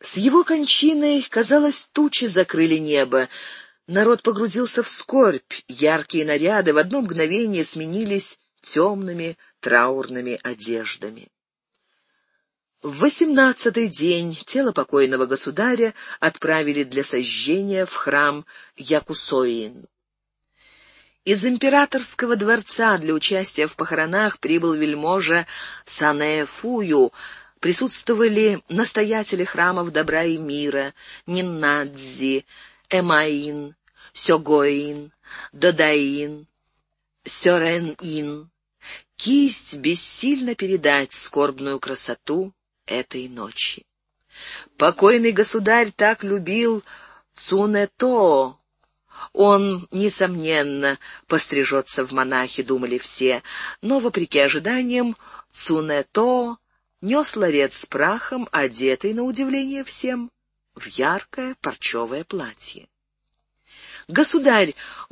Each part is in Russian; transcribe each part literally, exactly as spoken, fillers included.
С его кончиной, казалось, тучи закрыли небо. Народ погрузился в скорбь. Яркие наряды в одно мгновение сменились темными траурными одеждами. В восемнадцатый день тело покойного государя отправили для сожжения в храм Якусоин. Из императорского дворца для участия в похоронах прибыл вельможа Санэфую. Присутствовали настоятели храмов добра и мира Ниннадзи, Эмаин, Сёгоин, Додаин, Сёрэн-ин. Кисть бессильно передать скорбную красоту этой ночи. Покойный государь так любил Цунэтоо. Он, несомненно, пострижется в монахи, думали все, но, вопреки ожиданиям, Цунэтоо нес ларец с прахом, одетый, на удивление всем, в яркое парчевое платье. Государь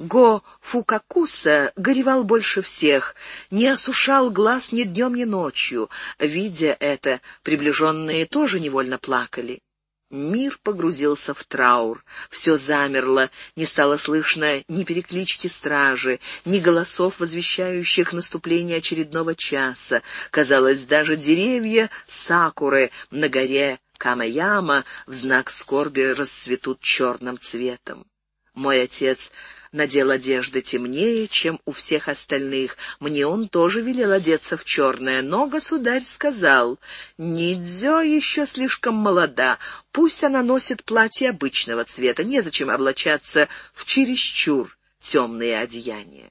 Го-Фукакуса горевал больше всех, не осушал глаз ни днем, ни ночью. Видя это, приближенные тоже невольно плакали. Мир погрузился в траур, все замерло, не стало слышно ни переклички стражи, ни голосов, возвещающих наступление очередного часа. Казалось, даже деревья сакуры на горе Камаяма в знак скорби расцветут черным цветом. Мой отец надел одежды темнее, чем у всех остальных. Мне он тоже велел одеться в черное, но государь сказал: «Нидзё еще слишком молода, пусть она носит платье обычного цвета, незачем облачаться в чересчур темные одеяния».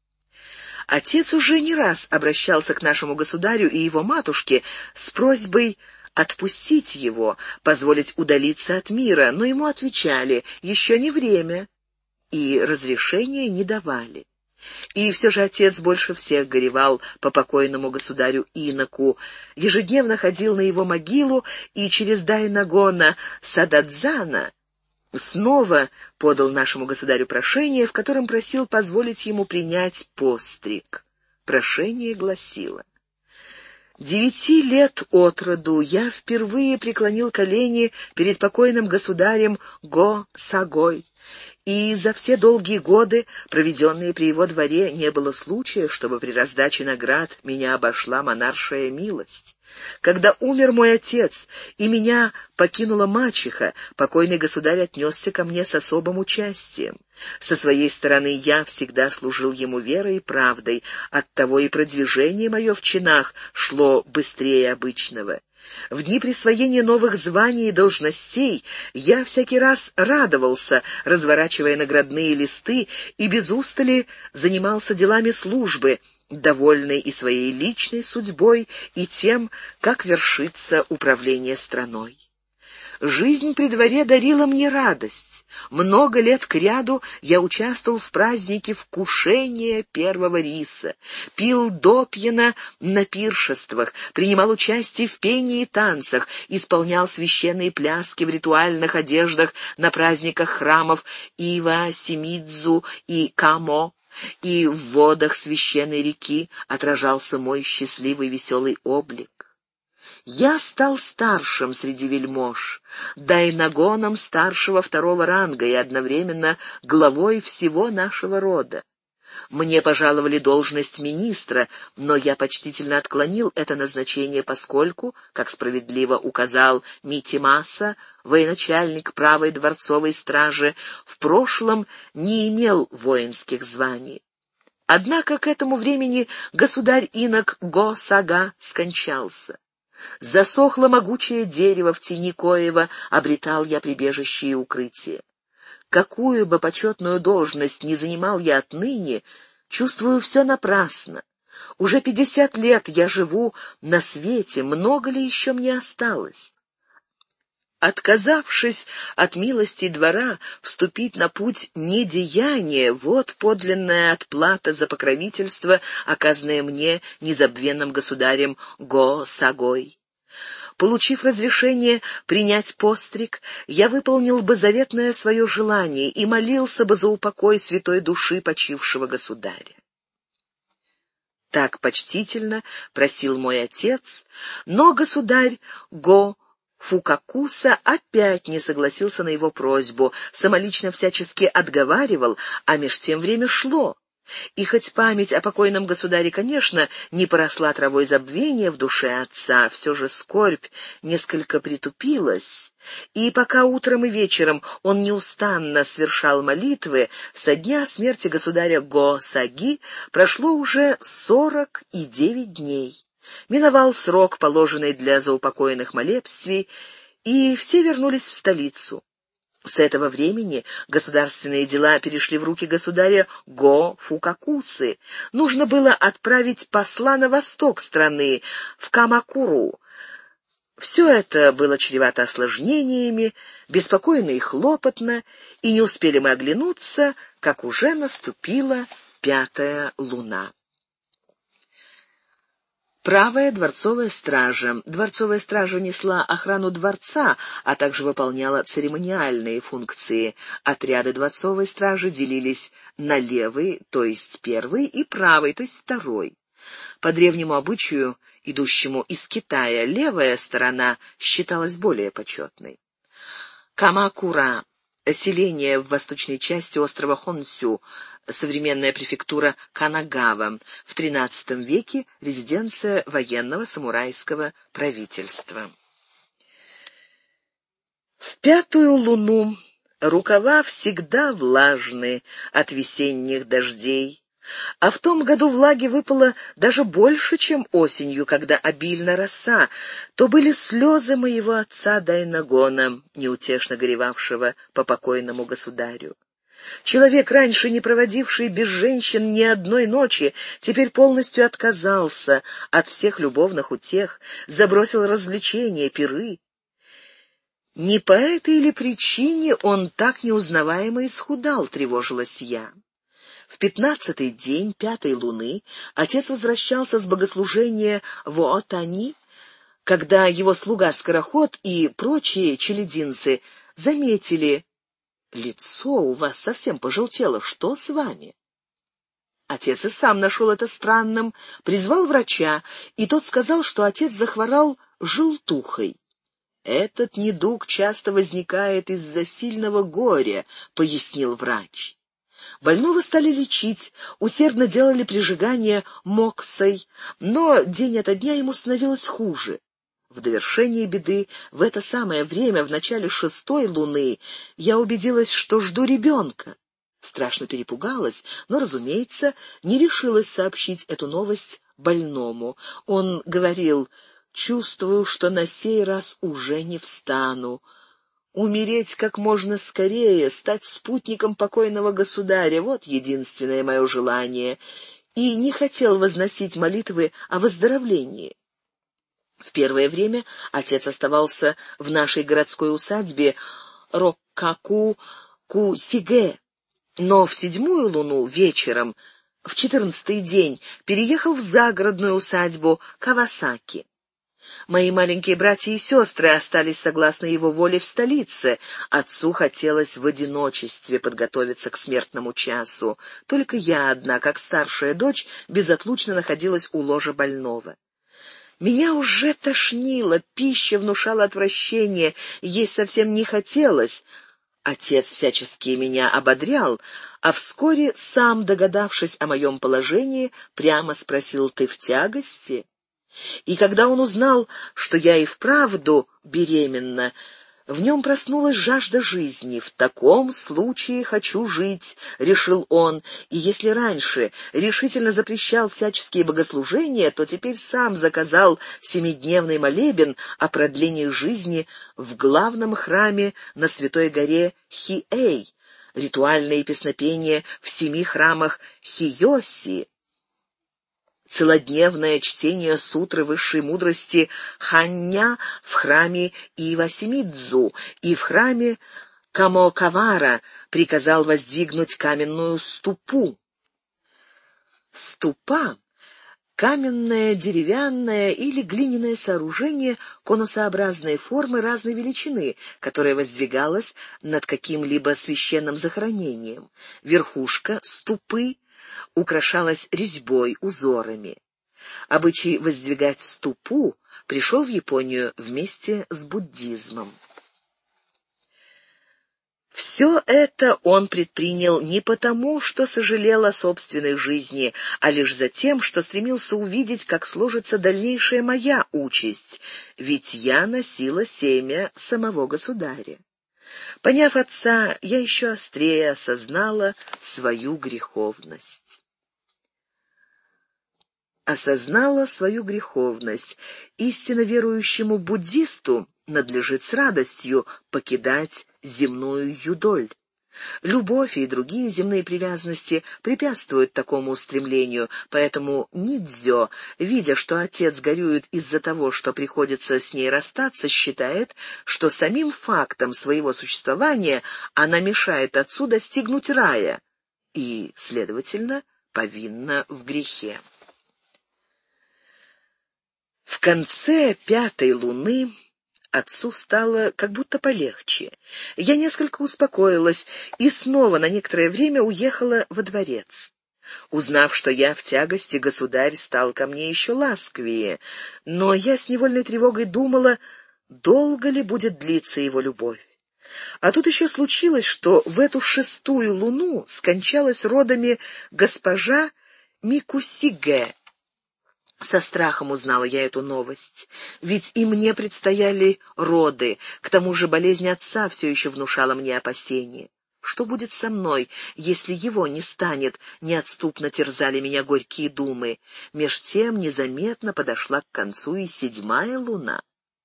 Отец уже не раз обращался к нашему государю и его матушке с просьбой отпустить его, позволить удалиться от мира, но ему отвечали: «Еще не время», и разрешения не давали. И все же отец больше всех горевал по покойному государю Иноку, ежедневно ходил на его могилу и через Дайнагона Сададзана снова подал нашему государю прошение, в котором просил позволить ему принять постриг. Прошение гласило: «Девяти лет от роду я впервые преклонил колени перед покойным государем Го-Сагой, и за все долгие годы, проведенные при его дворе, не было случая, чтобы при раздаче наград меня обошла монаршая милость. Когда умер мой отец и меня покинула мачеха, покойный государь отнесся ко мне с особым участием. Со своей стороны я всегда служил ему верой и правдой, оттого и продвижение мое в чинах шло быстрее обычного. В дни присвоения новых званий и должностей я всякий раз радовался, разворачивая наградные листы, и без устали занимался делами службы, довольный и своей личной судьбой, и тем, как вершится управление страной. Жизнь при дворе дарила мне радость. Много лет кряду я участвовал в празднике вкушения первого риса, пил допьяно на пиршествах, принимал участие в пении и танцах, исполнял священные пляски в ритуальных одеждах на праздниках храмов Ива, Симидзу и Камо, и в водах священной реки отражался мой счастливый веселый облик. Я стал старшим среди вельмож, дайнагоном старшего второго ранга и одновременно главой всего нашего рода. Мне пожаловали должность министра, но я почтительно отклонил это назначение, поскольку, как справедливо указал Митимаса, военачальник правой дворцовой стражи, в прошлом не имел воинских званий. Однако к этому времени государь-инок Го-Сага скончался. Засохло могучее дерево, в тени коего обретал я прибежище и укрытие. Какую бы почетную должность ни занимал я отныне, чувствую все напрасно. Уже пятьдесят лет я живу на свете, много ли еще мне осталось? Отказавшись от милости двора, вступить на путь недеяния — вот подлинная отплата за покровительство, оказанное мне незабвенным государем Го-Сагой. Получив разрешение принять постриг, я выполнил бы заветное свое желание и молился бы за упокой святой души почившего государя. Так почтительно просил мой отец, но государь Го Фукакуса опять не согласился на его просьбу, самолично всячески отговаривал, а меж тем время шло. И хоть память о покойном государе, конечно, не поросла травой забвения в душе отца, все же скорбь несколько притупилась, и пока утром и вечером он неустанно совершал молитвы, со дня смерти государя Го-Саги прошло уже сорок и девять дней. Миновал срок, положенный для заупокойных молебствий, и все вернулись в столицу. С этого времени государственные дела перешли в руки государя Го-Фукакусы. Нужно было отправить посла на восток страны, в Камакуру. Все это было чревато осложнениями, беспокойно и хлопотно, и не успели мы оглянуться, как уже наступила пятая луна. Правая дворцовая стража. Дворцовая стража несла охрану дворца, а также выполняла церемониальные функции. Отряды дворцовой стражи делились на левый, то есть первый, и правый, то есть второй. По древнему обычаю, идущему из Китая, левая сторона считалась более почетной. Камакура — селение в восточной части острова Хонсю, современная префектура Канагава, в тринадцатом веке резиденция военного самурайского правительства. В пятую луну рукава всегда влажны от весенних дождей, а в том году влаги выпало даже больше, чем осенью, когда обильна роса. То были слезы моего отца Дайнагона, неутешно горевавшего по покойному государю. Человек, раньше не проводивший без женщин ни одной ночи, теперь полностью отказался от всех любовных утех, забросил развлечения, пиры. Не по этой ли причине он так неузнаваемо исхудал, тревожилась я. В пятнадцатый день пятой луны отец возвращался с богослужения в Отани, когда его слуга-скороход и прочие челядинцы заметили: «Лицо у вас совсем пожелтело. Что с вами?» Отец и сам нашел это странным, призвал врача, и тот сказал, что отец захворал желтухой. «Этот недуг часто возникает из-за сильного горя», — пояснил врач. Больного стали лечить, усердно делали прижигание моксой, но день ото дня ему становилось хуже. В довершение беды, в это самое время, в начале шестой луны, я убедилась, что жду ребенка. Страшно перепугалась, но, разумеется, не решилась сообщить эту новость больному. Он говорил: «Чувствую, что на сей раз уже не встану. Умереть как можно скорее, стать спутником покойного государя — вот единственное мое желание», и не хотел возносить молитвы о выздоровлении. В первое время отец оставался в нашей городской усадьбе Роккаку-Кусигэ, но в седьмую луну вечером, в четырнадцатый день, переехал в загородную усадьбу Кавасаки. Мои маленькие братья и сестры остались согласно его воле в столице. Отцу хотелось в одиночестве подготовиться к смертному часу. Только я одна, как старшая дочь, безотлучно находилась у ложа больного. Меня уже тошнило, пища внушала отвращение, есть совсем не хотелось. Отец всячески меня ободрял, а вскоре, сам догадавшись о моем положении, прямо спросил: «Ты в тягости?» И когда он узнал, что я и вправду беременна, в нем проснулась жажда жизни. «В таком случае хочу жить», — решил он, и если раньше решительно запрещал всяческие богослужения, то теперь сам заказал семидневный молебен о продлении жизни в главном храме на святой горе Хиэй, ритуальные песнопения в семи храмах Хиёси, целодневное чтение сутры высшей мудрости Ханья в храме Ивасимидзу и в храме Камокавара приказал воздвигнуть каменную ступу. Ступа — каменное, деревянное или глиняное сооружение конусообразной формы разной величины, которое воздвигалось над каким-либо священным захоронением. Верхушка ступы украшалась резьбой, узорами. Обычай воздвигать ступу пришел в Японию вместе с буддизмом. Все это он предпринял не потому, что сожалел о собственной жизни, а лишь за тем, что стремился увидеть, как сложится дальнейшая моя участь, ведь я носила семя самого государя. Поняв отца, я еще острее осознала свою греховность. Осознала свою греховность. Истинно верующему буддисту надлежит с радостью покидать земную юдоль. Любовь и другие земные привязанности препятствуют такому устремлению, поэтому Нидзё, видя, что отец горюет из-за того, что приходится с ней расстаться, считает, что самим фактом своего существования она мешает отцу достигнуть рая и, следовательно, повинна в грехе. В конце пятой луны отцу стало как будто полегче. Я несколько успокоилась и снова на некоторое время уехала во дворец. Узнав, что я в тягости, государь стал ко мне еще ласковее, но я с невольной тревогой думала, долго ли будет длиться его любовь. А тут еще случилось, что в эту шестую луну скончалась родами госпожа Микусиге. Со страхом узнала я эту новость, ведь и мне предстояли роды, к тому же болезнь отца все еще внушала мне опасения. Что будет со мной, если его не станет? Неотступно терзали меня горькие думы. Меж тем незаметно подошла к концу и седьмая луна.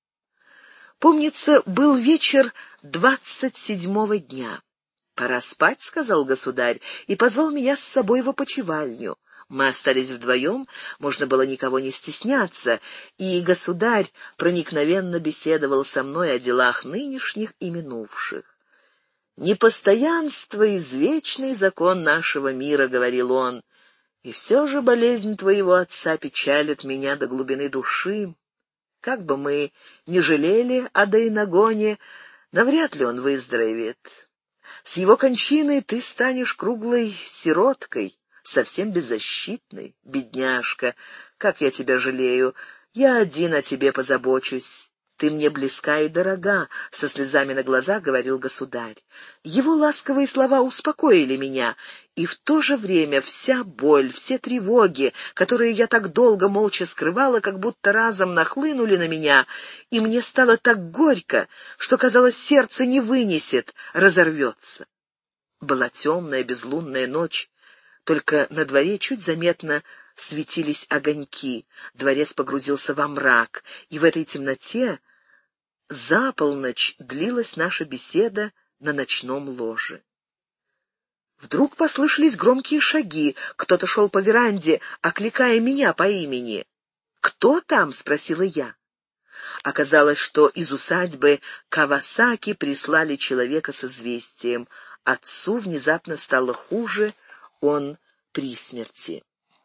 Помнится, был вечер двадцать седьмого дня. «Пора спать», — сказал государь, и позвал меня с собой в опочивальню. Мы остались вдвоем, можно было никого не стесняться, и государь проникновенно беседовал со мной о делах нынешних и минувших. «Непостоянство — извечный закон нашего мира», — говорил он, — «и все же болезнь твоего отца печалит меня до глубины души. Как бы мы ни жалели о Дайнагоне, навряд ли он выздоровеет. С его кончиной ты станешь круглой сироткой, совсем беззащитной, бедняжка. Как я тебя жалею! Я один о тебе позабочусь. Ты мне близка и дорога», — со слезами на глазах говорил государь. Его ласковые слова успокоили меня, и в то же время вся боль, все тревоги, которые я так долго молча скрывала, как будто разом нахлынули на меня, и мне стало так горько, что, казалось, сердце не вынесет, разорвется. Была темная безлунная ночь. Только на дворе чуть заметно светились огоньки. Дворец погрузился во мрак, и в этой темноте за полночь длилась наша беседа на ночном ложе. Вдруг послышались громкие шаги. Кто-то шел по веранде, окликая меня по имени. «Кто там?» — спросила я. Оказалось, что из усадьбы Кавасаки прислали человека с известием. Отцу внезапно стало хуже, он при смерти.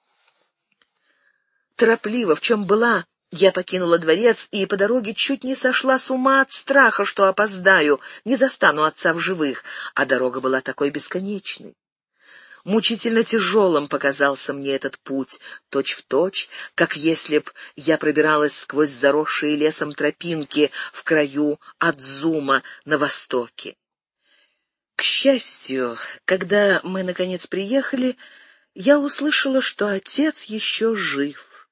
Торопливо, в чем была, я покинула дворец и по дороге чуть не сошла с ума от страха, что опоздаю, не застану отца в живых, а дорога была такой бесконечной. Мучительно тяжелым показался мне этот путь, точь-в-точь, как если б я пробиралась сквозь заросшие лесом тропинки в краю Адзума на востоке. К счастью, когда мы, наконец, приехали, я услышала, что отец еще жив.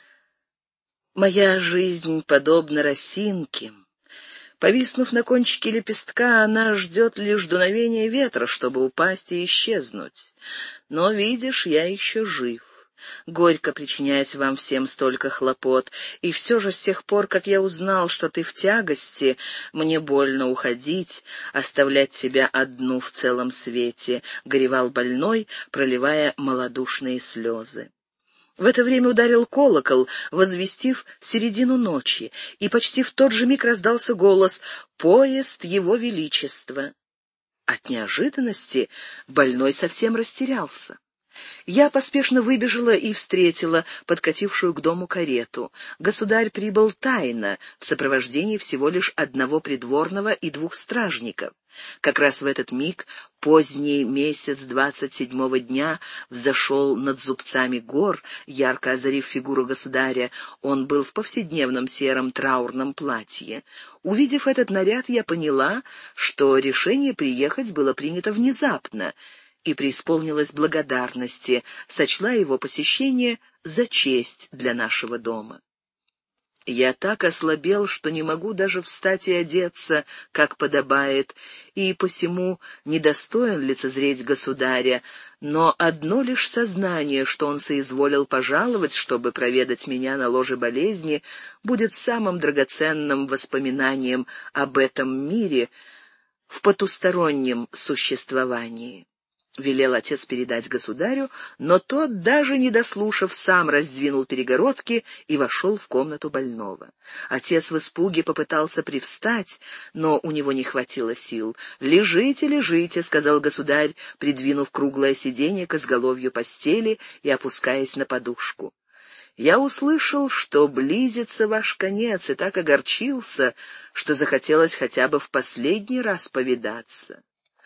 Моя жизнь подобна росинке. Повиснув на кончике лепестка, она ждет лишь дуновения ветра, чтобы упасть и исчезнуть. Но, видишь, я еще жив. Горько причинять вам всем столько хлопот, и все же с тех пор, как я узнал, что ты в тягости, мне больно уходить, оставлять тебя одну в целом свете», — горевал больной, проливая малодушные слезы. В это время ударил колокол, возвестив середину ночи, и почти в тот же миг раздался голос «Поезд Его Величества». От неожиданности больной совсем растерялся. Я поспешно выбежала и встретила подкатившую к дому карету. Государь прибыл тайно, в сопровождении всего лишь одного придворного и двух стражников. Как раз в этот миг поздний месяц двадцать седьмого дня взошел над зубцами гор, ярко озарив фигуру государя. Он был в повседневном сером траурном платье. Увидев этот наряд, я поняла, что решение приехать было принято внезапно, и преисполнилась благодарности, сочла его посещение за честь для нашего дома. Я так ослабел, что не могу даже встать и одеться, как подобает, и посему недостоин лицезреть государя, но одно лишь сознание, что он соизволил пожаловать, чтобы проведать меня на ложе болезни, будет самым драгоценным воспоминанием об этом мире в потустороннем существовании. Велел отец передать государю, но тот, даже не дослушав, сам раздвинул перегородки и вошел в комнату больного. Отец в испуге попытался привстать, но у него не хватило сил. «Лежите, лежите», — сказал государь, придвинув круглое сиденье к изголовью постели и опускаясь на подушку. «Я услышал, что близится ваш конец, и так огорчился, что захотелось хотя бы в последний раз повидаться».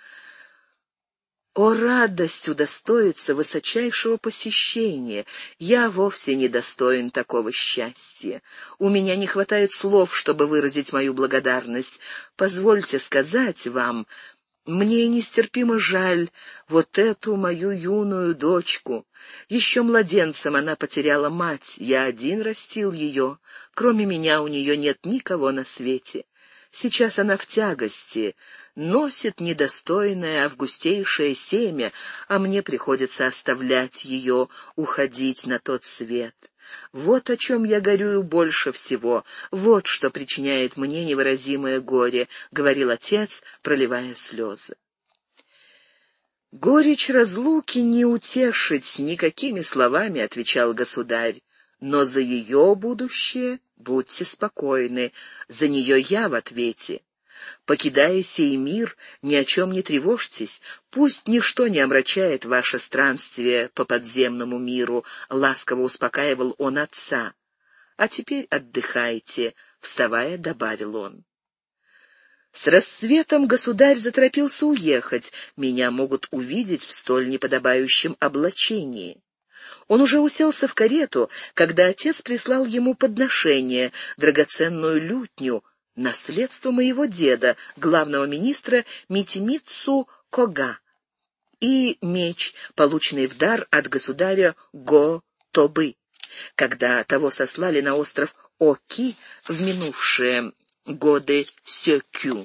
О, радость удостоиться высочайшего посещения! Я вовсе не достоин такого счастья. У меня не хватает слов, чтобы выразить мою благодарность. Позвольте сказать вам, мне нестерпимо жаль вот эту мою юную дочку. Еще младенцем она потеряла мать, я один растил ее. Кроме меня у нее нет никого на свете. Сейчас она в тягости, носит недостойное августейшее семя, а мне приходится оставлять ее, уходить на тот свет. Вот о чем я горюю больше всего, вот что причиняет мне невыразимое горе, — говорил отец, проливая слезы. «Горечь разлуки не утешить никакими словами», — отвечал государь, — «но за ее будущее будьте спокойны, за нее я в ответе. Покидая сей мир, ни о чем не тревожьтесь, пусть ничто не омрачает ваше странствие по подземному миру», — ласково успокаивал он отца. «А теперь отдыхайте», — вставая, добавил он. С рассветом государь заторопился уехать, меня могут увидеть в столь неподобающем облачении. Он уже уселся в карету, когда отец прислал ему подношение, драгоценную лютню, наследство моего деда, главного министра Митимицу Кога, и меч, полученный в дар от государя Го-Тобы, когда того сослали на остров Оки в минувшие годы Сёкю.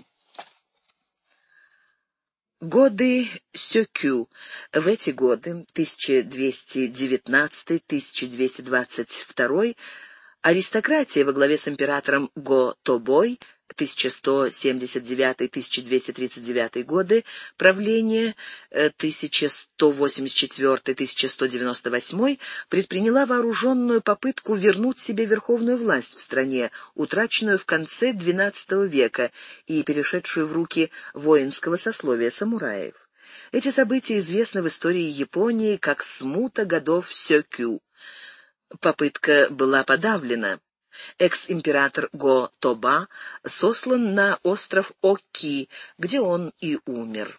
Годы Сёкю. В эти годы, тысяча двести девятнадцатый — тысяча двести двадцать второй, аристократия во главе с императором Го-Тобой, тысяча сто семьдесят девятый — тысяча двести тридцать девятый годы, правление тысяча сто восемьдесят четвёртый — тысяча сто девяносто восьмой, предприняла вооруженную попытку вернуть себе верховную власть в стране, утраченную в конце двенадцатого века и перешедшую в руки воинского сословия самураев. Эти события известны в истории Японии как смута годов Сёкю. Попытка была подавлена. Экс-император Го-Тоба сослан на остров Оки, где он и умер.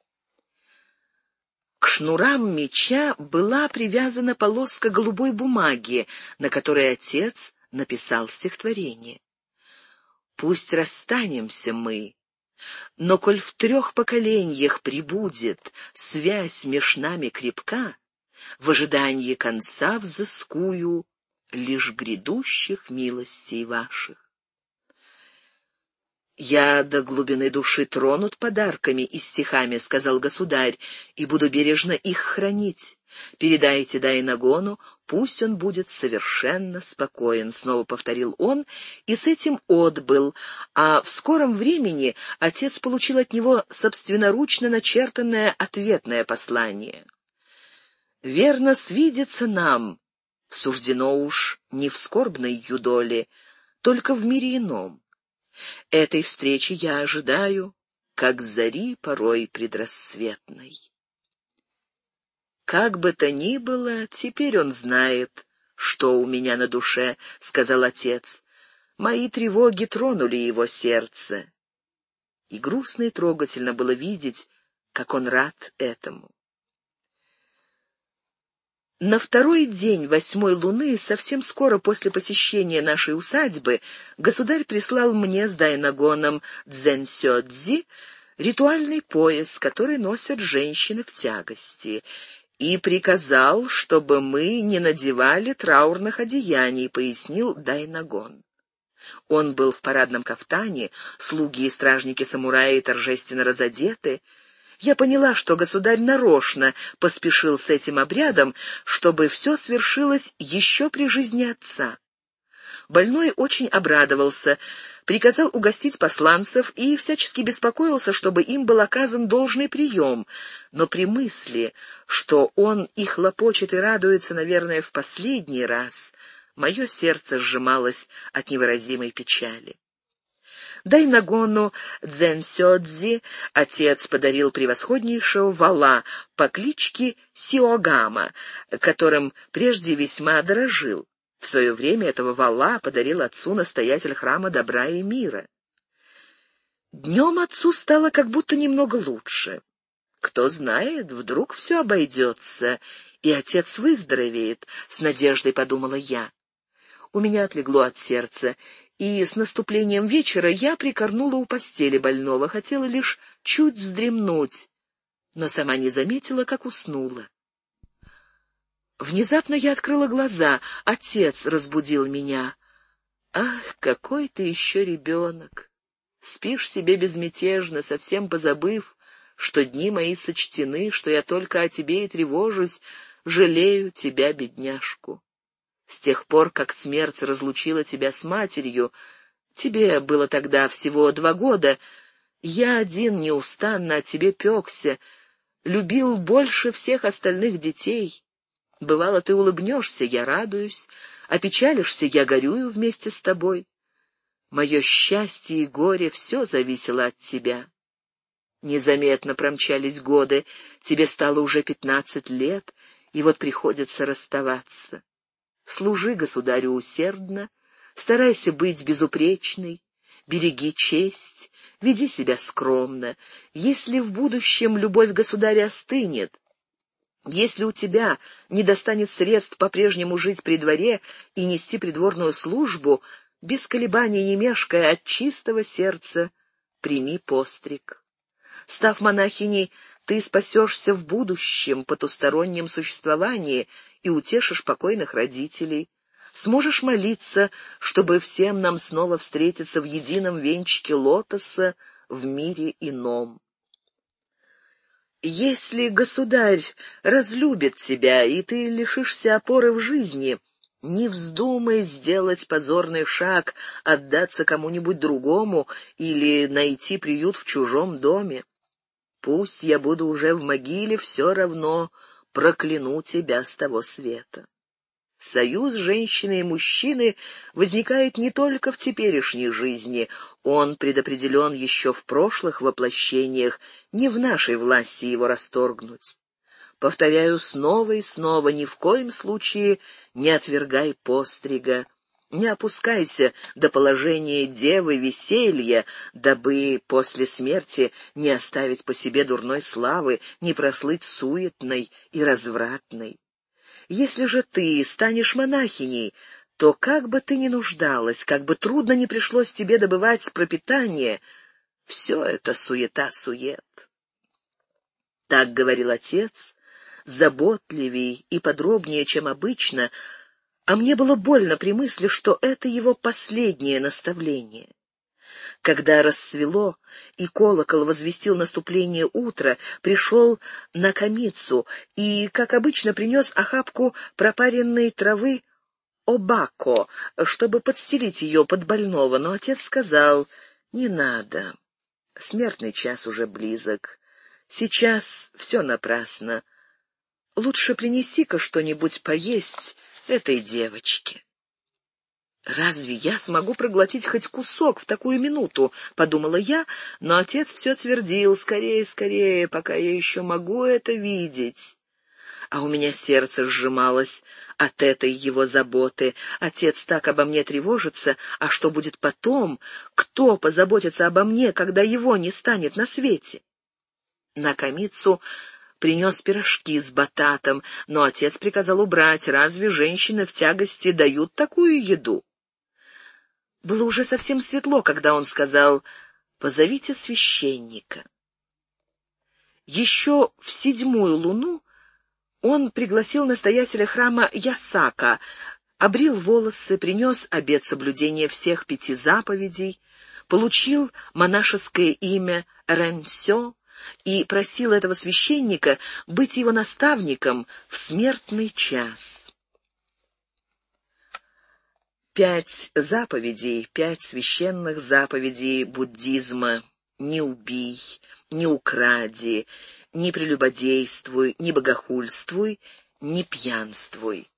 К шнурам меча была привязана полоска голубой бумаги, на которой отец написал стихотворение. «Пусть расстанемся мы, но коль в трех поколеньях прибудет связь меж нами крепка, в ожидании конца взыскую лишь грядущих милостей ваших». «Я до глубины души тронут подарками и стихами», — сказал государь, — «и буду бережно их хранить. Передайте Дайнагону, пусть он будет совершенно спокоен», — снова повторил он, и с этим отбыл, а в скором времени отец получил от него собственноручно начертанное ответное послание. «Верно свидится нам, суждено уж не в скорбной юдоле, только в мире ином. Этой встречи я ожидаю, как зари порой предрассветной». «Как бы то ни было, теперь он знает, что у меня на душе», — сказал отец. «Мои тревоги тронули его сердце. И грустно и трогательно было видеть, как он рад этому. На второй день восьмой луны, совсем скоро после посещения нашей усадьбы, государь прислал мне с дайнагоном дзэнсёдзи ритуальный пояс, который носят женщины в тягости, и приказал, чтобы мы не надевали траурных одеяний, пояснил дайнагон. Он был в парадном кафтане, слуги и стражники-самураи торжественно разодеты. Я поняла, что государь нарочно поспешил с этим обрядом, чтобы все свершилось еще при жизни отца. Больной очень обрадовался, приказал угостить посланцев и всячески беспокоился, чтобы им был оказан должный прием, но при мысли, что он и хлопочет и радуется, наверное, в последний раз, мое сердце сжималось от невыразимой печали. Дайнагону дзэнсёдзи отец подарил превосходнейшего вала по кличке Сиогама, которым прежде весьма дорожил. В свое время этого вала подарил отцу настоятель храма добра и мира. Днем отцу стало как будто немного лучше. Кто знает, вдруг все обойдется, и отец выздоровеет, с надеждой подумала я. У меня отлегло от сердца, и с наступлением вечера я прикорнула у постели больного, хотела лишь чуть вздремнуть, но сама не заметила, как уснула. Внезапно я открыла глаза, отец разбудил меня. «Ах, какой ты еще ребенок! Спишь себе безмятежно, совсем позабыв, что дни мои сочтены, что я только о тебе и тревожусь, жалею тебя, бедняжку. С тех пор, как смерть разлучила тебя с матерью, тебе было тогда всего два года, я один неустанно о тебе пекся, любил больше всех остальных детей. Бывало, ты улыбнешься, я радуюсь, опечалишься, я горюю вместе с тобой. Мое счастье и горе — все зависело от тебя. Незаметно промчались годы, тебе стало уже пятнадцать лет, и вот приходится расставаться. Служи государю усердно, старайся быть безупречной, береги честь, веди себя скромно. Если в будущем любовь государя остынет, если у тебя не достанет средств по-прежнему жить при дворе и нести придворную службу, без колебаний не мешкая, от чистого сердца прими постриг. Став монахиней, ты спасешься в будущем потустороннем существовании и утешишь покойных родителей. Сможешь молиться, чтобы всем нам снова встретиться в едином венчике лотоса в мире ином. Если государь разлюбит тебя, и ты лишишься опоры в жизни, не вздумай сделать позорный шаг, отдаться кому-нибудь другому или найти приют в чужом доме. Пусть я буду уже в могиле, все равно прокляну тебя с того света. Союз женщины и мужчины возникает не только в теперешней жизни, он предопределен еще в прошлых воплощениях, не в нашей власти его расторгнуть. Повторяю снова и снова, ни в коем случае не отвергай пострига, не опускайся до положения девы веселья, дабы после смерти не оставить по себе дурной славы, не прослыть суетной и развратной. Если же ты станешь монахиней, то как бы ты ни нуждалась, как бы трудно ни пришлось тебе добывать пропитание, все это суета-сует. Так говорил отец, заботливей и подробнее, чем обычно, а мне было больно при мысли, что это его последнее наставление. Когда рассвело и колокол возвестил наступление утра, пришел Накамицу и, как обычно, принес охапку пропаренной травы обако, чтобы подстелить ее под больного, но отец сказал: «Не надо, смертный час уже близок, сейчас все напрасно. Лучше принеси-ка что-нибудь поесть этой девочке». «Разве я смогу проглотить хоть кусок в такую минуту?» — подумала я, но отец все твердил: «Скорее, скорее, пока я еще могу это видеть». А у меня сердце сжималось от этой его заботы. Отец так обо мне тревожится, а что будет потом? Кто позаботится обо мне, когда его не станет на свете? Накамицу принес пирожки с бататом, но отец приказал убрать. Разве женщины в тягости дают такую еду? Было уже совсем светло, когда он сказал: «Позовите священника». Еще в седьмую луну он пригласил настоятеля храма Ясака, обрил волосы, принес обет соблюдения всех пяти заповедей, получил монашеское имя Рэнсё и просил этого священника быть его наставником в смертный час. Пять заповедей, пять священных заповедей буддизма: «Не убий», «Не укради», «Не прелюбодействуй», «Не богохульствуй», «Не пьянствуй».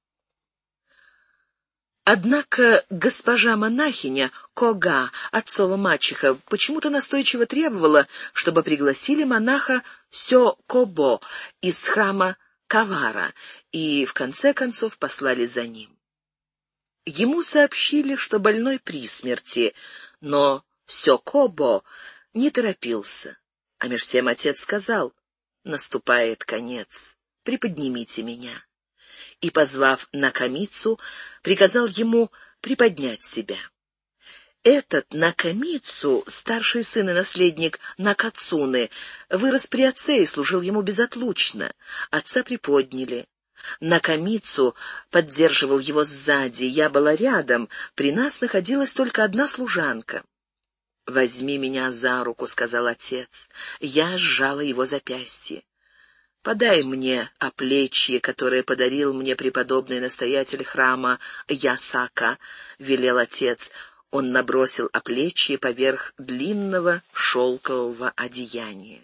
Однако госпожа-монахиня Кога, отцова мачеха, почему-то настойчиво требовала, чтобы пригласили монаха Сё-Кобо из храма Кавара, и в конце концов послали за ним. Ему сообщили, что больной при смерти, но Сё-Кобо не торопился. А меж тем отец сказал: «Наступает конец, приподнимите меня». И, позвав Накамицу, приказал ему приподнять себя. Этот Накамицу, старший сын и наследник Накацуны, вырос при отце и служил ему безотлучно. Отца приподняли. Накамицу поддерживал его сзади, я была рядом, при нас находилась только одна служанка. «Возьми меня за руку», — сказал отец. Я сжала его запястье. «Подай мне оплечье, которое подарил мне преподобный настоятель храма Ясака», — велел отец. Он набросил оплечье поверх длинного шелкового одеяния.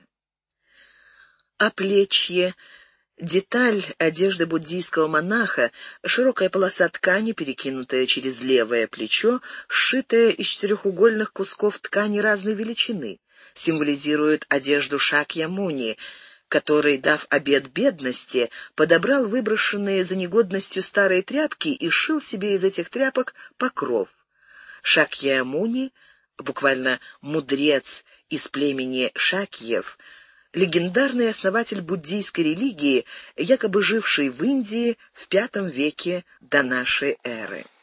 Оплечье — деталь одежды буддийского монаха, широкая полоса ткани, перекинутая через левое плечо, сшитая из четырехугольных кусков ткани разной величины, символизирует одежду Шакьямуни, который, дав обет бедности, подобрал выброшенные за негодностью старые тряпки и сшил себе из этих тряпок покров. Шакьямуни, буквально «мудрец» из племени Шакьев, легендарный основатель буддийской религии, якобы живший в Индии в пятом веке до нашей эры.